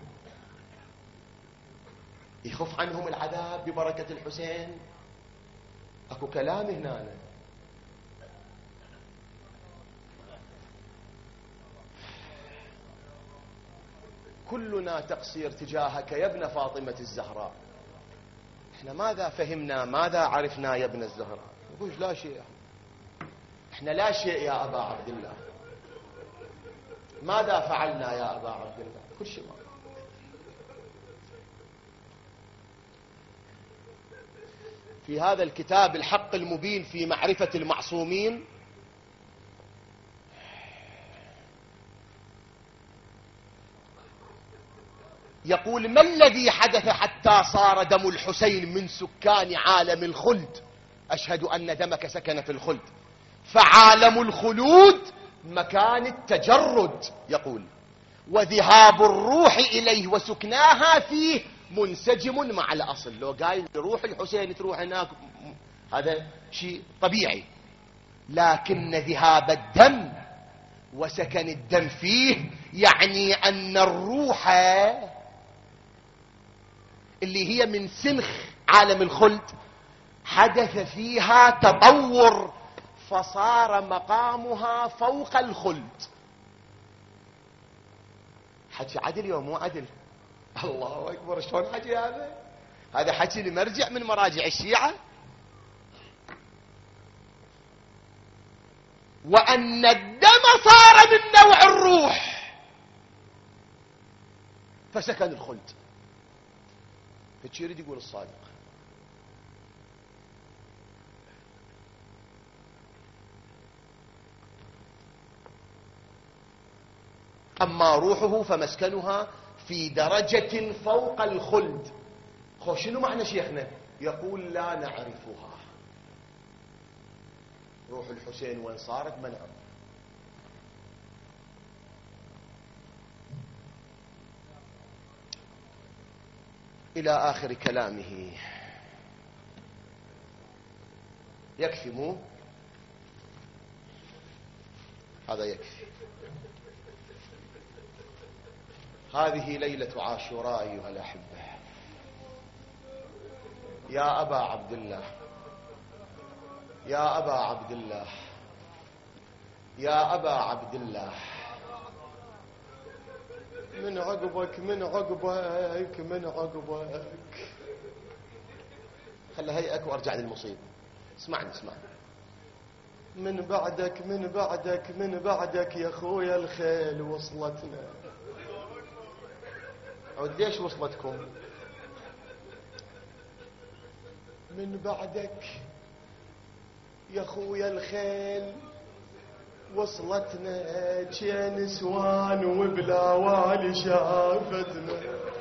يخف عنهم العذاب ببركة الحسين، اكو كلام هنا. كلنا تقصير تجاهك يا ابن فاطمة الزهراء. احنا ماذا فهمنا، ماذا عرفنا يا ابن الزهراء؟ نقول لا شيء، احنا لا شيء يا أبا عبد الله. ماذا فعلنا يا أبا عبد الله؟ كل شيء. في هذا الكتاب الحق المبين في معرفة المعصومين يقول: ما الذي حدث حتى صار دم الحسين من سكان عالم الخلد؟ أشهد أن دمك سكن في الخلد، فعالم الخلود مكان التجرد، يقول، وذهاب الروح إليه وسكناها فيه منسجم مع الأصل. لو قايل روح الحسين تروح هناك هذا شيء طبيعي، لكن ذهاب الدم وسكن الدم فيه يعني أن الروح اللي هي من سنخ عالم الخلد حدث فيها تطور فصار مقامها فوق الخلد. حكي عدل يوم مو عدل؟ الله أكبر، شلون حكي هذا؟ هذا حكي لمرجع من مراجع الشيعة. وأن الدم صار من نوع الروح فسكن الخلد. فشي يريد يقول الصادق. أما روحه فمسكنها في درجة فوق الخلد. شنو معنى شيخنا؟ يقول لا نعرفها. روح الحسين وين صارت ما نعرف. إلى آخر كلامه. يكفي مو؟ هذا يكفي. هذه ليلة عاشوراء أيها الأحبة. يا أبا عبد الله، يا أبا عبد الله، يا أبا عبد الله، من عقبك من عقبك من عقبك. خلي هيئك وارجع للمصيبة. اسمعني اسمعني. من بعدك من بعدك من بعدك يا خويا الخيل وصلتنا. عود ليش وصلتكم؟ من بعدك يا خويا الخيل وصلتنا، جا نسوان وبلا والي شافتنا.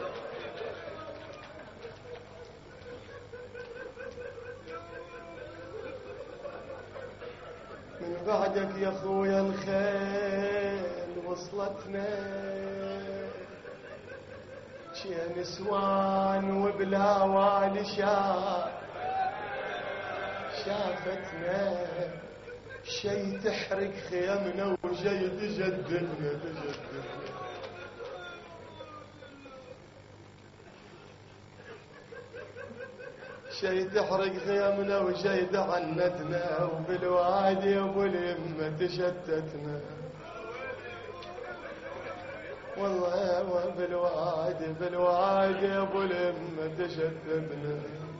من بعدك يا خويا الخيل وصلتنا، جا نسوان وبلا والي شافتنا. شي تحرق خيمنا وشي تجددنا تجددنا. شي تحرق خيمنا وشي تعنتنا، وبالوادي يا ابو اليمه تشتتنا. والله بالوادي يا ابو اليمه تشتتنا.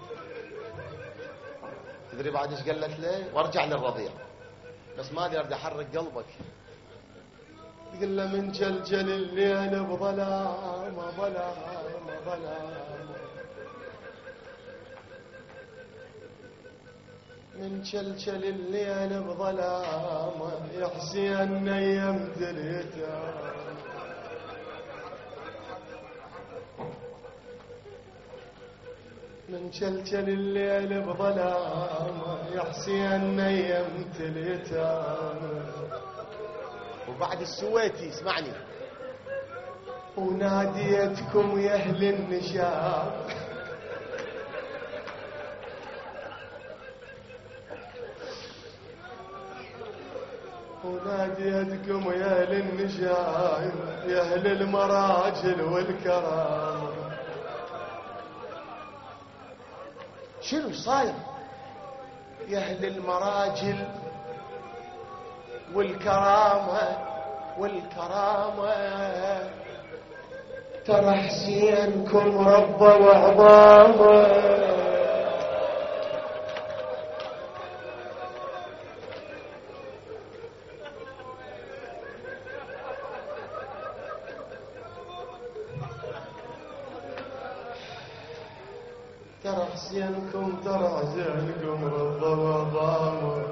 تدري بعد ايش قالت له؟ وارجع للرضيع بس ما ادري اريد احرك قلبك. تقول له من جلجل الليل بظلام ظلام ظلام، من جلجل الليل بظلام يا حسين نيمت اليتام. من جلجل الليل بظلام يا حسين نيمت اليتام. وبعد السويتي اسمعني. وناديتكم يا اهل النجاب، وناديتكم يا اهل النجاب، يا اهل المراجل والكرامه. شنو صاير؟ يا اهل المراجل والكرامه والكرامه، ترى حسينكم ربه وعظامه. ترى حسينكم ترى حسينكم ربه وعظامه.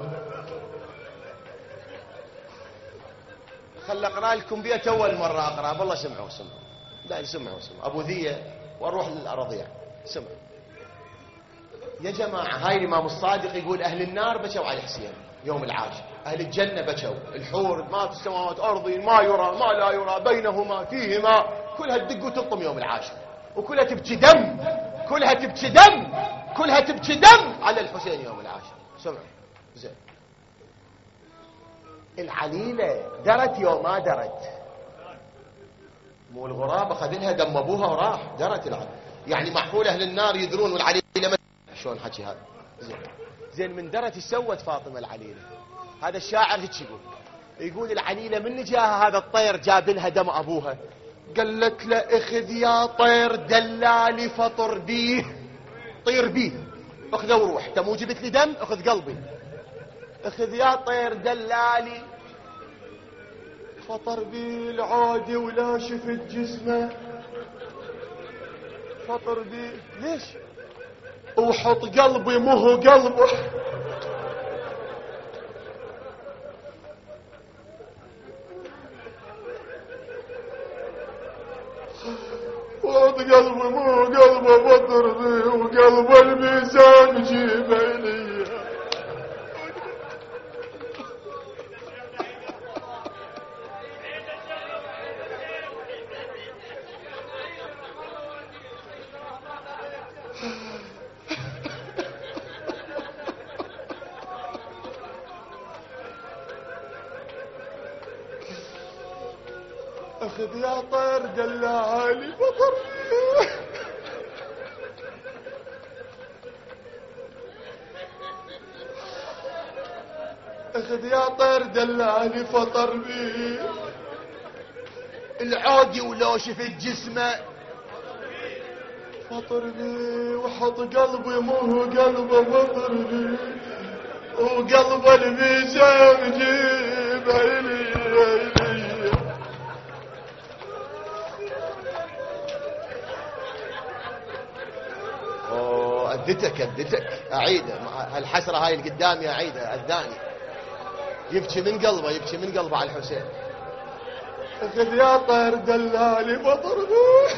خل اقرا لكم بيت اول مره اقرا. والله سمعوا لا سمعوا ابو ذيه واروح للارضيه. سمعوا يا جماعه. هاي الامام الصادق يقول اهل النار بكوا على حسين يوم العاشر، اهل الجنه بكوا. الحور ما في السماوات ارضي ما يرى ما لا يرى بينهما فيهما كلها تدق وتلطم يوم العاشر. وكلها تبكي دم، كلها تبكي دم، كلها تبكي دم على الحسين يوم العاشر. سمع زين، العليلة درت يوم ما درت، مو الغراب اخذ لها دم ابوها وراح، درت العليلة. يعني معقول اهل النار يدرون والعليلة ما شلون حكي هذا؟ زين من درت ايش سوت فاطمة العليلة؟ هذا الشاعر هيك يقول العليلة من جاها هذا الطير جاب لها دم ابوها، قالت له اخذ يا طير دلالي فطر بيه، طير بيه، اخذه وروح، انت مو جبت لي دم اخذ قلبي، اخذ يا طير دلالي فطر بيه العادي ولا شفت جسمه، فطر بيه ليش؟ وحط قلبي مو هو قلبه. وحط قلبي مو قلبه فطر بيه، وقلب الميزان جيبه لي. اخذ يا طير دلالي فطر بيه، اخذ يا طير دلالي فطر بيه العادي ولو شفت جسمه، فطر بيه وحط قلبي مو هو قلبه فطر بيه، وقلب الميزان جيبه لي. أدتك أعيده، الحسرة هاي اللي قدامي أعيده الثاني، يبكي من قلبه، يبكي من قلبه على الحسين. اخذ يا طير دلالي فطر بيه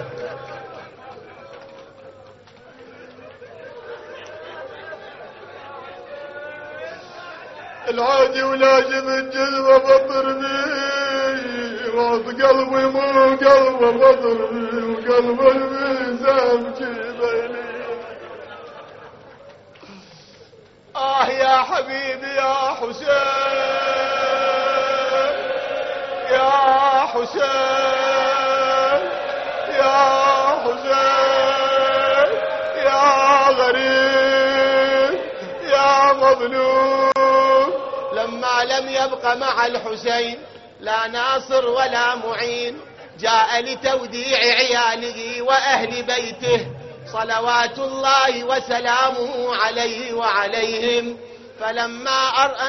العادي ولازم الجذبة فطر بيه، راس قلبي مو قلبه فطر بيه، وقلب الميزان جيبه لي. يا حبيبي يا حسين، يا حسين، يا حسين، يا غريب يا مظلوم، لما لم يبق مع الحسين لا ناصر ولا معين، جاء لتوديع عياله وأهل بيته صلوات الله وسلامه عليه وعليهم. فلما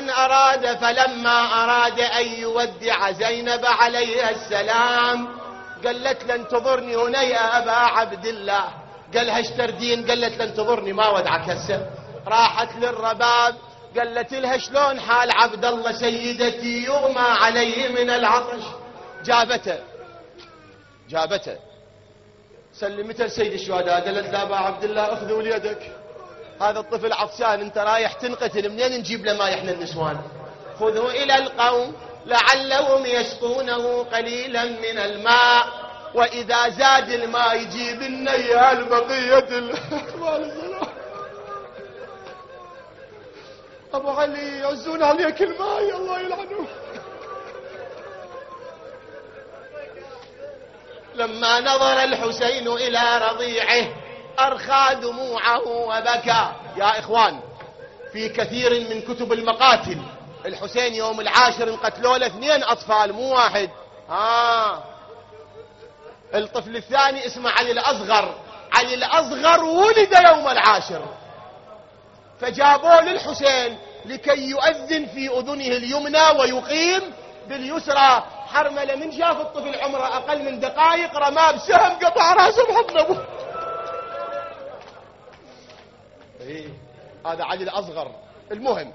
أراد أن يودع زينب عليها السلام، قالت له انتظرني هنا يا أبا عبد الله، قالها ايش تردين؟ قالت له انتظرني ما ودعك هسه. راحت للرباب قالت لها شلون حال عبد الله سيدتي يغمى عليه من العطش، جابته سلمته لسيد الشهداء، قالت له ابا عبد الله اخذ وليدك، هذا الطفل عطشان، انت رايح تنقتل، منين نجيب له ماء احنا النسوان؟ خذه الى القوم لعلهم يسقونه قليلا من الماء، واذا زاد الماء يجيب النية البقية ابو علي يعزون عليك الماء الله يلعنه. لما نظر الحسين إلى رضيعه أرخى دموعه وبكى. يا إخوان، في كثير من كتب المقاتل الحسين يوم العاشر انقتلوا له 2 أطفال مو واحد. الطفل الثاني اسمه علي الأصغر، علي الأصغر ولد يوم العاشر، فجابوه للحسين لكي يؤذن في أذنه اليمنى ويقيم باليسرى. حرملة من شاف الطفل عمره أقل من دقائق رماه بسهم قطع راسه بحضن أبوه. هذا علي الأصغر. المهم،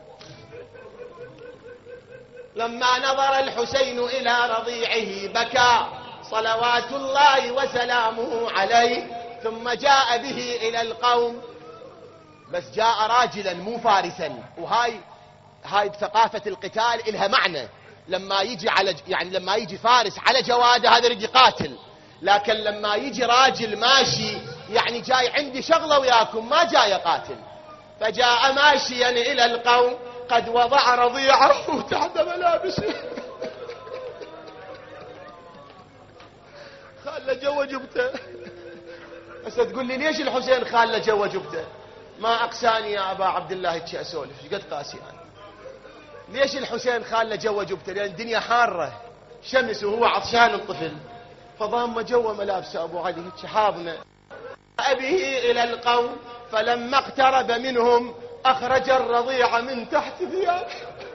لما نظر الحسين إلى رضيعه بكى صلوات الله وسلامه عليه، ثم جاء به إلى القوم، بس جاء راجلا مو فارسا. وهاي بثقافة القتال إلها معنى، لما يجي لما يجي فارس على جواده هذا يريد يقاتل، لكن لما يجي راجل ماشي يعني جاي عندي شغلة وياكم ما جاي قاتل، فجاء ماشيا إلى القوم قد وضع رضيعه تحت ملابسه. خاله جوا جبته. هسه تقول لي ليش الحسين خاله جوا جبته؟ ما أقساني يا أبا عبد الله هيك أسولف قد قاسي أنا. ليش الحسين خاله جوا جبته؟ لأن الدنيا حارة شمس وهو عطشان الطفل، فضام جوا ملابسه أبو علي هيك حاضنه. أبيه إلى القوم فلما اقترب منهم أخرج الرضيع من تحت ثيابه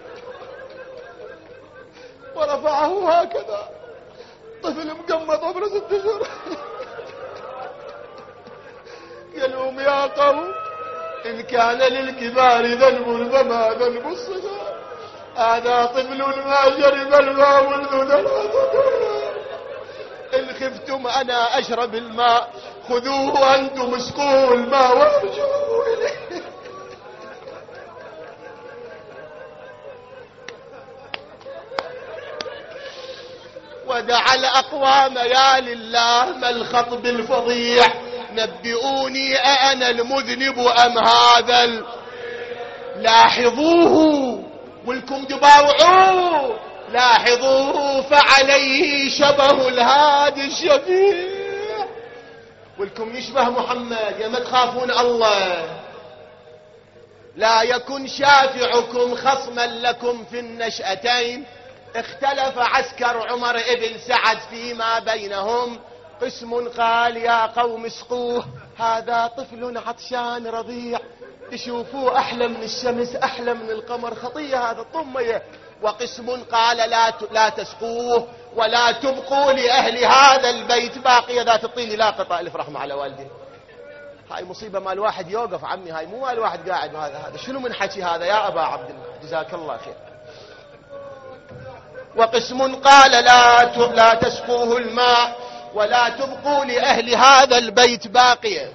ورفعه هكذا، طفل مقمط عمره 6 أشهر. قال لهم يا قوم إن كان للكبار ذنب فما ذنب الصغار، هذا طفل ما شرب الماء منذ 3 إن خفتم أنا أشرب الماء خذوه أنتم اسقوه الماء وارجعوا إليه. ودعا الأقوام يا لله ما الخطب الفظيع، نبئوني أأنا المذنب أم هذا لاحظوه ولكم تباوعوه، لاحظوه فعليه شبه الهادي الشفيع، ولكم يشبه محمد يا ما تخافون الله. لا يكن شافعكم خصما لكم في النشأتين، اختلف عسكر عمر ابن سعد فيما بينهم، قسم قال يا قوم اسقوه هذا طفل عطشان رضيع تشوفوه أحلى من الشمس أحلى من القمر خطية هذا الطمية، وقسم قال لا تسقوه ولا تبقوا لأهل هذا البيت باقية ذات الطين لا قطع ألف رحمة على والده. هاي مصيبة ما الواحد يوقف عمي، هاي مو ما الواحد قاعد هذا شنو من حكي هذا يا أبا عبد الله جزاك الله خير. وقسم قال لا تسقوه الماء ولا تبقوا لأهل هذا البيت باقية.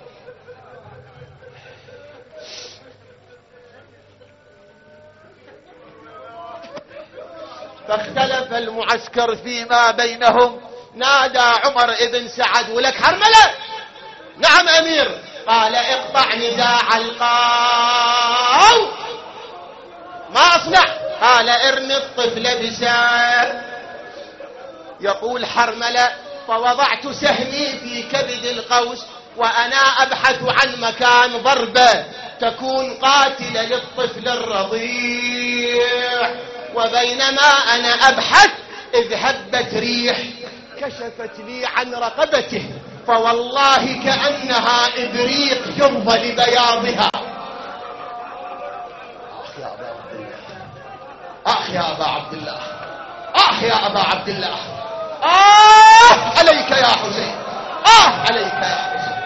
فاختلف المعسكر فيما بينهم، نادى عمر ابن سعد ولك حرملة؟ نعم أمير. قال اقطع نزاع القوم. ما أصنع؟ قال ارمي الطفل بسام. يقول حرملة فوضعت سهمي في كبد القوس وأنا أبحث عن مكان ضربة تكون قاتلة للطفل الرضيع، وبينما أنا أبحث إذ هبت ريح كشفت لي عن رقبته فوالله كأنها إبريق فضة لبياضها. آخ يا أبا عبد الله، آخ يا أبا عبد الله، عليك يا حسين، عليك يا حسين.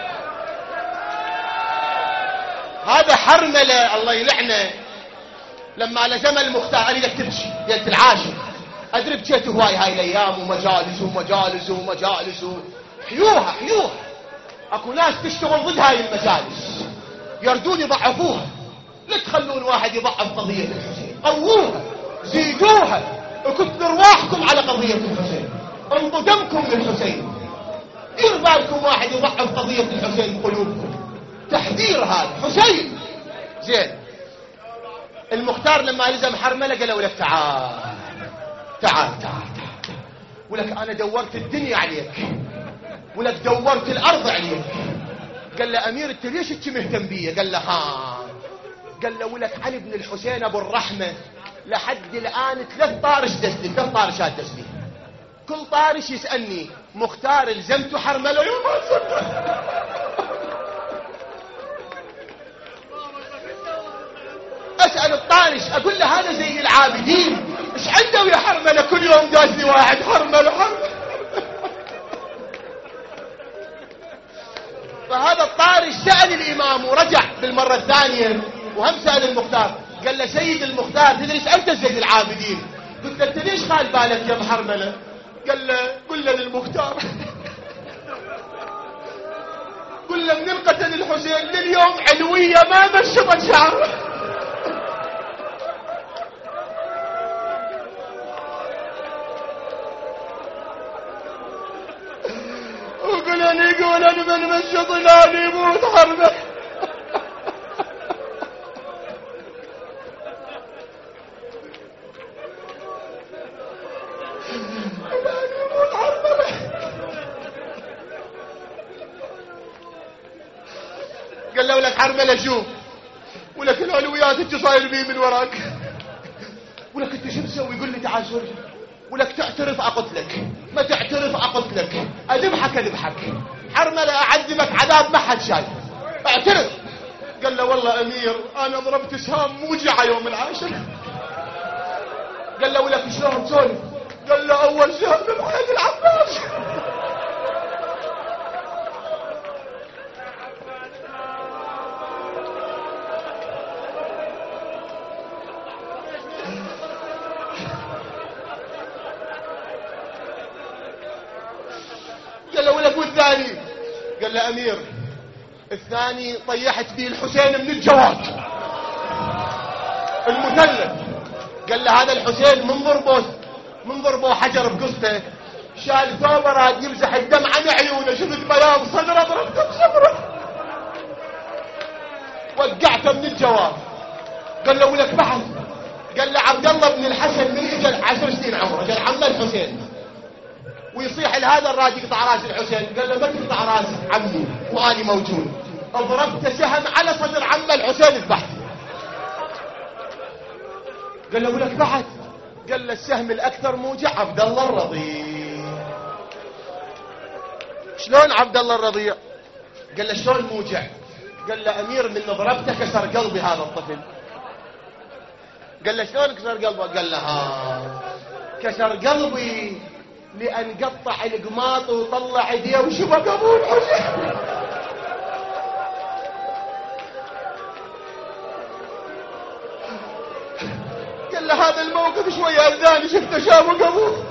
هذا حرملة الله يلعنه لما لزم المختار أريدك تمشي قلت العاشر أدري بجيت هواي هاي الأيام ومجالس حيوها أكو ناس تشتغل ضد هاي المجالس يردون يضعفوها. لا تخلون واحد يضعف قضية الحسين، قووها زيدوها، كتلوا رواحكم على قضية الحسين، انضوا دمكم للحسين. دير بالكم واحد يضعف قضية الحسين بقلوبكم، تحذير هذا حسين. زين المختار لما لزم حرملة قال له ولك تعال ولك أنا دورت الدنيا عليك ولك دورت الأرض عليك. قال له أمير أنت ليش انت مهتم بيه؟ قال له قال له ولك علي بن الحسين أبو الرحمة لحد الآن 3 طارشات دسلي، كل طارش يسألني مختار الزمت حرملة ما أسأل الطارش أقول له هذا زي العابدين إيش عنده يا حرملة كل يوم داسني واحد حرملة. فهذا الطارش سأل الإمام ورجع بالمرة الثانية وهم سأل المختار قال له سيد المختار تدري ايش أنت زي العابدين؟ قلت له أنت ليش خال بالك يا محرملة؟ قال له قل له للمختار قل له من القتل الحسين لليوم علوية ما مشطت شعره. كان يقول انا من مشي ظلالي يموت حرمه. قال له ولك حرمله شوف، ولك العلويات انت صاير بيه من وراك، ولك انت شو تسوي؟ يقول لي تعال شوي، ولك تعترف اقتلك، ما تعترف اقتلك، اذبحك اذبحك، حرمله اعذبك عذاب ما حد شايف، اعترف. قال له والله امير انا ضربت سهام موجعه يوم العاشر. قال له ولك شلون تسولف؟ قال له اول سهم بحياة العباس. قال له ولك والثاني؟ قال له امير الثاني طيحت به الحسين من الجواد المثلث. قال له هذا الحسين من ضربه حجر بقصته شال ثوبه راد يمسح الدم عن عيونه، شفت بياض صدره ضربته بصدره وقعته من الجواد. قال له ولك بحث؟ قال له عبد الله بن الحسن من اجل 10 سنين عمره، قال عمه الحسين، ويصيح لهذا الراد يقطع راس الحسين. قال له ما تقطع راس عمي واني موجود، ضربت سهم على صدر عمه الحسين ذبحته. قال له ولك بعد؟ قال له السهم الاكثر موجع عبد الله الرضيع. شلون عبد الله الرضيع؟ قال له شلون موجع؟ قال له امير من ضربته كسر قلبي هذا الطفل. قال له شلون كسر قلبه؟ قال له كسر قلبي لان قطع القماط وطلع ايديه وشبك ابو الحسين. قال له هذا الموقف شويه اذاني، شفته شابك ابوه.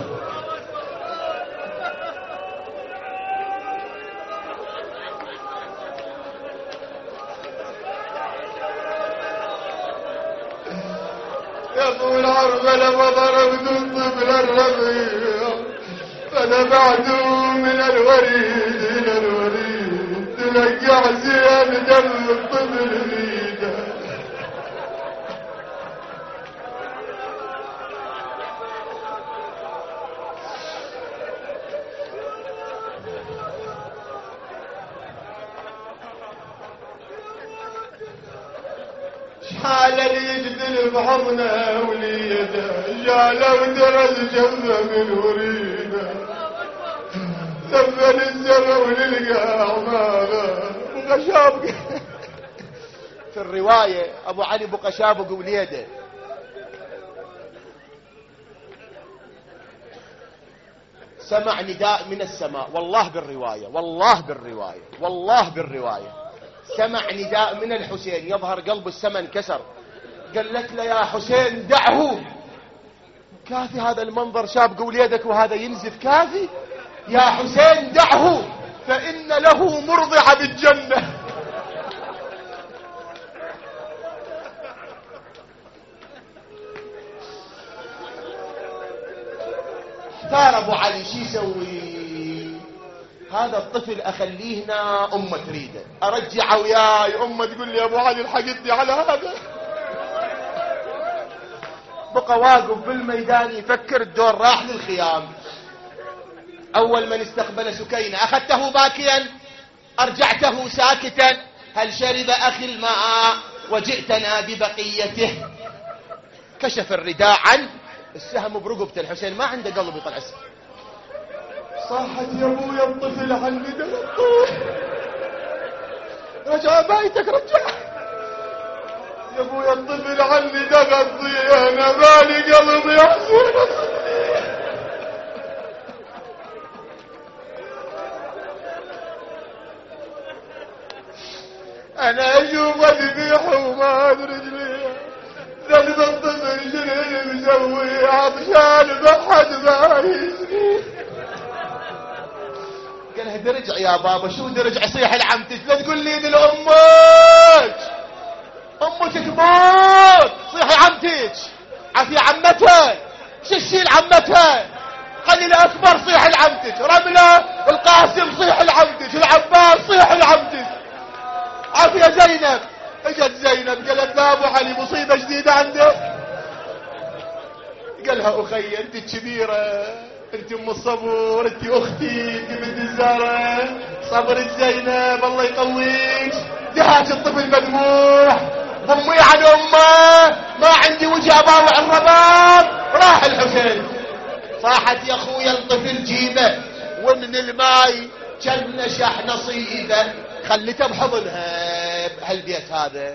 يقول عربله وضربت الطفل الربيع فنبعته من الوريد الى الوريد، تلقع زياد دم الطفل ريده. حال يجدل بحضنه وليده، جعله درج جنبه من وريده، ثمن الزمن وللقاع ماذا بقشابق. في الرواية ابو علي بقشابق وليده. سمع نداء من السماء، والله بالرواية سمع نداء من الحسين، يظهر قلب السماء انكسر. قالت له يا حسين دعه، كافي هذا المنظر، شاب وليدك وهذا ينزف، كافي يا حسين دعه فإن له مرضعة بالجنة. احتار ابو علي شي يسوي؟ هذا الطفل اخليه هنا، امه تريده، ارجعه وياي، امه تقول لي ابو علي الحقتني على هذا. بقى واقف بالميدان يفكر، الدور راح للخيام. اول من استقبل سكينة اخذته باكيا، ارجعته ساكتا، هل شرب اخي الماء وجئتنا ببقيته؟ كشف الرداء عن السهم برقبة الحسين، ما عنده قلب يطلع السهم. صاحت يا ابويا الطفل عني دلطوه، رجع بيتك رجع يا ابويا الطفل عني دغطي، انا مالي قلبي يا حسين. انا اشوف اذبيح وما ادري رجلي، ذنب الطفل شنو مسوي، عطشان بحد بايزني. قالها درجع يا بابا. شو درجع؟ صيح لعمتك، لا تقول لي لامك، امك تموت، صيح عمتك، عافية عمتها، شو لعمتها، خلي الاكبر صيح لعمتك، رملة القاسم صيح لعمتك، العباس صيح لعبدك عافية زينب. اجت زينب قالت لا ابو علي مصيبة جديدة عندك. قالها اخي انت الكبيرة، انت ام الصبر، انت اختي، انت بنت الزهرة، صبر زينب الله يقويك. دهاش الطفل مذبوح، ضمي عن امه، ما عندي وجه اباوع الرباب. راح الحسين صاحت يا اخويا الطفل جيبه ومن الماي كان نشح نصيبه. خليته بحضنها بهالبيت هذا.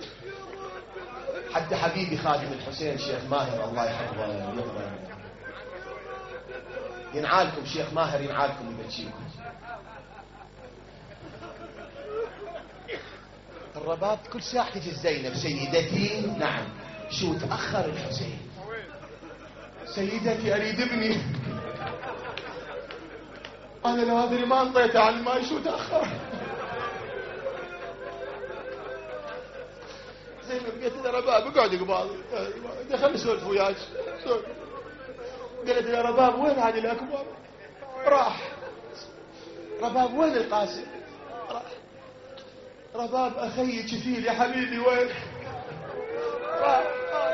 حتى حبيبي خادم الحسين شيخ ماهر الله يحفظه ينعالكم، شيخ ماهر ينعالكم يبكيكم. الرباب كل ساعة تجي زينب سيدتي. نعم. شو تأخر الحسين؟ سيدتي أريد ابني. أنا لو أدري ما انطيته عن الماء شو تأخر. زينب قالت يا رباب اقعد قبالي، خليني اسولف وياك. قالت يا رباب وين هذه الأكبر؟ راح. رباب وين القاسم؟ راح. رباب أخي كفيل يا حبيبي وين؟ راح.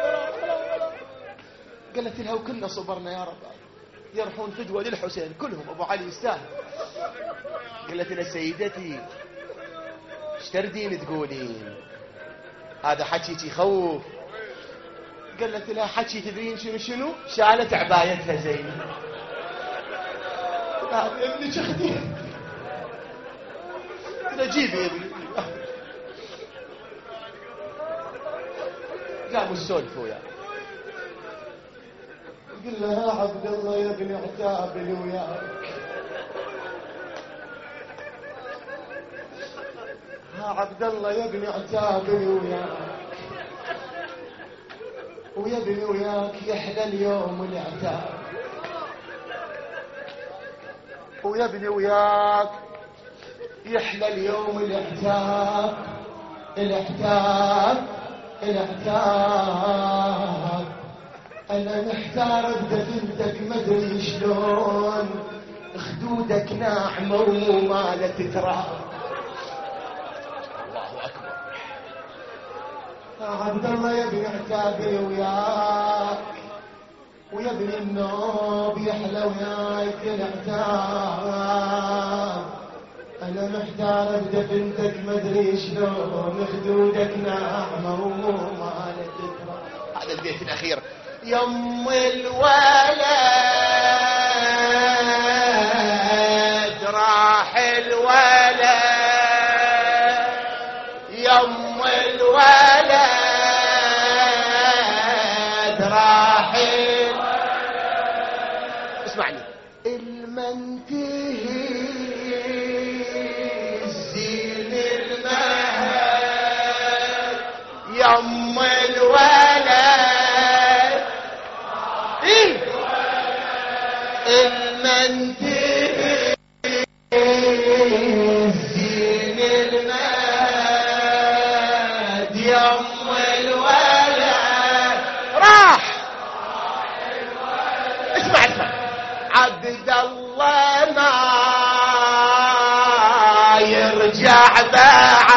قالت لها وكلنا صبرنا يا رباب يرحون فدوة للحسين كلهم أبو علي يستاهل. قالت لها سيدتي ايش تردين تقولين؟ هذا حكيك يخوف. قالت لها حكي تدرين شنو؟ شالت عبايتها زينب. هذا ابنك اختي. قلت جيبي ابني. قاموا يسولفوا وياه. قل لها عبد الله يا ابني عتابي وياك. عبد الله يا ابني عتابي وياك، ويا ابني وياك يحلى اليوم العتاب، ويا ابني وياك يحلى اليوم العتاب. العتاب العتاب انا محتار بدفنتك مدري شلون، خدودك ناعمه ومو مالت تراب. عبد الله يا ابني عتابي وياك، ويا ابني النوب يحلى وياك العتاب. انا محتار بدفنتك مدري شلون، خدودك ناعمه ومو مالت تراب. هذا البيت الاخير. يم الولد راح الولد، يم الولد راح اسمعني. المنتهي الزين المهد، يم الولد المنتهي الزين المهد، يم الولد راح. اسمع عبد الله ما يرجع بعد